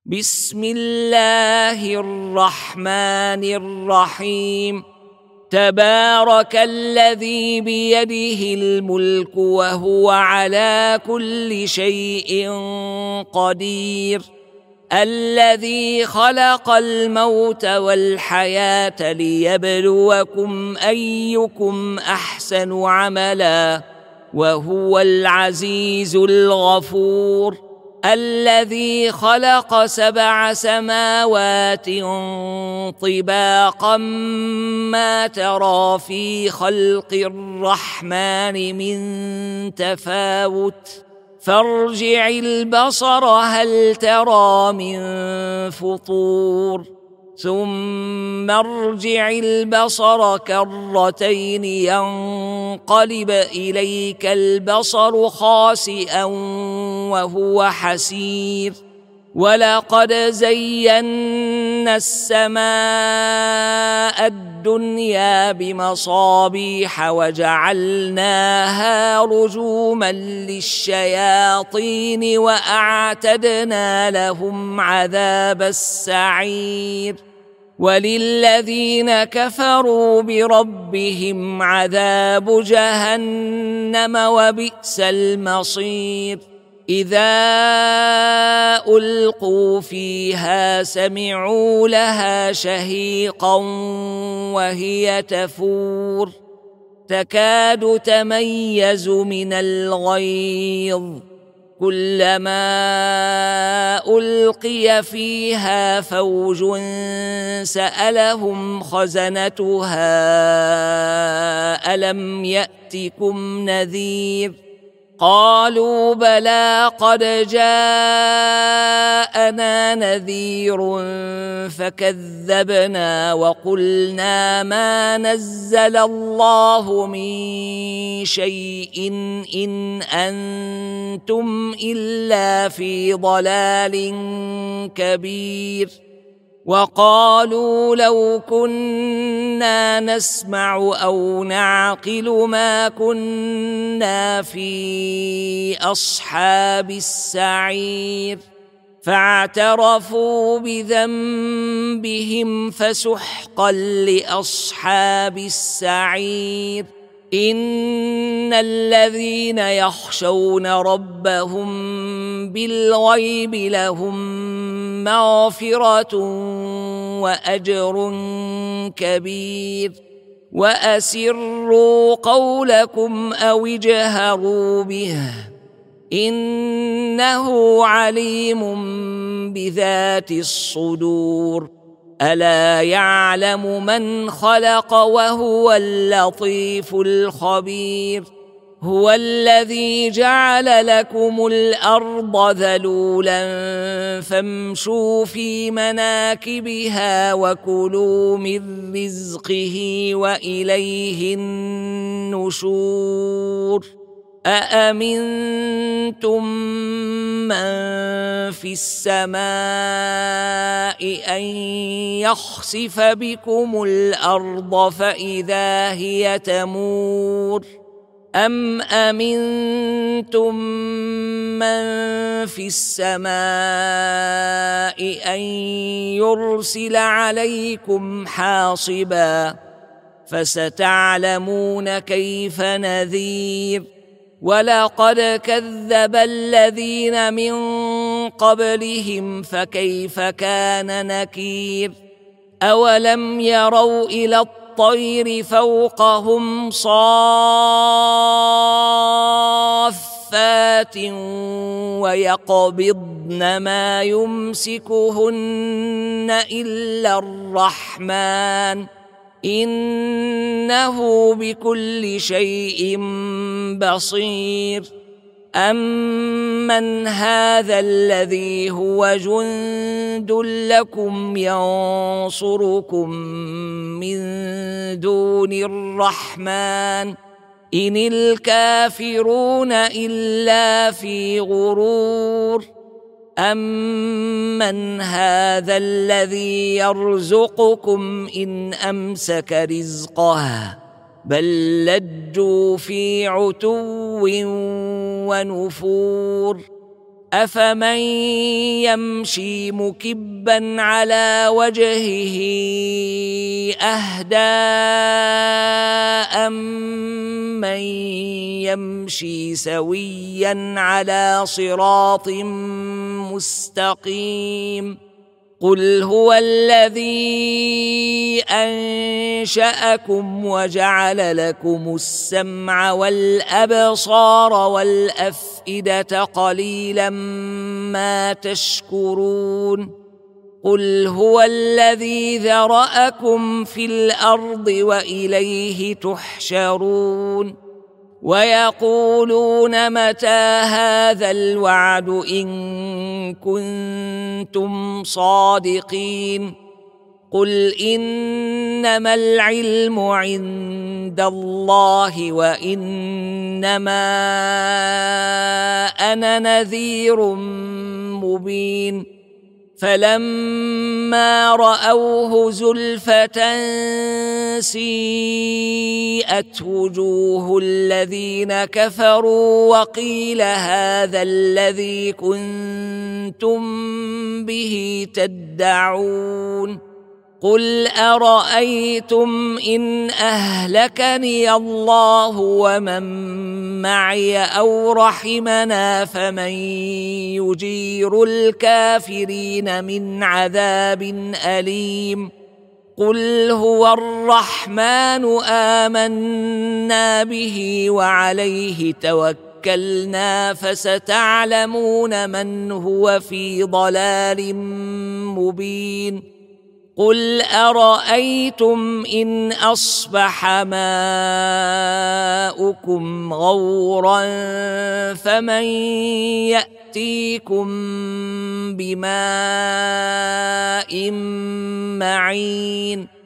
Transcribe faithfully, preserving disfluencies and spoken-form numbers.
بسم الله الرحمن الرحيم. تبارك الذي بيده الملك وهو على كل شيء قدير، الذي خلق الموت والحياة ليبلوكم أيكم أحسن عملا، وهو العزيز الغفور، الذي خلق سبع سماوات طباقا ما ترى في خلق الرحمن من تفاوت، فارجع البصر هل ترى من فطور، ثم ارجع البصر كرتين ينقلب إليك البصر خاسئا وهو حسير، ولقد زينا السماء الدنيا بمصابيح وجعلناها رجوما للشياطين وأعتدنا لهم عذاب السعير، وللذين كفروا بربهم عذاب جهنم وبئس المصير. إذا ألقوا فيها سمعوا لها شهيقا وهي تفور، تكاد تميز من الغيظ، كلما ألقي فيها فوج سألهم خزنتها ألم يأتكم نذير، قالوا بلى قد جاءنا نذير فكذبنا وقلنا ما نزل الله من شيء إن أنتم إلا في ضلال كبير، وقالوا لو كنا نسمع أو نعقل ما كنا في أصحاب السعير، فاعترفوا بذنبهم فسحقا لأصحاب السعير. إن الذين يخشون ربهم بالغيب لهم مغفرة وأجر كبير، وأسروا قولكم أو اجهروا به إنه عليم بذات الصدور، ألا يعلم من خلق وهو اللطيف الخبير. هو الذي جعل لكم الأرض ذلولا فامشوا في مناكبها وكلوا من رزقه وإليه النشور. أأمنتم من في السماء أن يخسف بكم الأرض فإذا هي تمور، أم أمنتم من في السماء أن يرسل عليكم حاصبا، فستعلمون كيف نذير. ولقد كذب الذين من قبلهم فكيف كان نكير. أولم يروا إلى الطير فوقهم صافات ويقبضن ما يمسكهن إلا الرحمن إنه بكل شيء بصير. أمن هذا الذي هو جند لكم ينصركم من دون الرحمن إن الكافرون إلا في غرور. أمن هذا الذي يرزقكم إن أمسك رزقه بل لجوا في عتو ونفور. أفمن يمشي مكبا على وجهه أهدى أمن يمشي سويا على صراط مستقيم قل هو الذي أنشأكم وجعل لكم السمع والأبصار والأفئدة قليلا ما تشكرون قل هو الذي ذرأكم في الأرض وإليه تحشرون ويقولون متى هذا الوعد إن كنتم صادقين قل إنما العلم عند الله وإنما أنا نذير مبين فلما رأوه زلفة سيئت وجوه الذين كفروا وقيل هذا الذي كنتم به تدعون قل أرأيتم إن أهلكني الله ومن معي أو رحمنا فمن يجير الكافرين من عذاب أليم قل هو الرحمن آمنا به وعليه توكلنا فستعلمون من هو في ضلال مبين قل أرأيتم إن أصبح ماؤكم غورا فمن يأتيكم بماء معين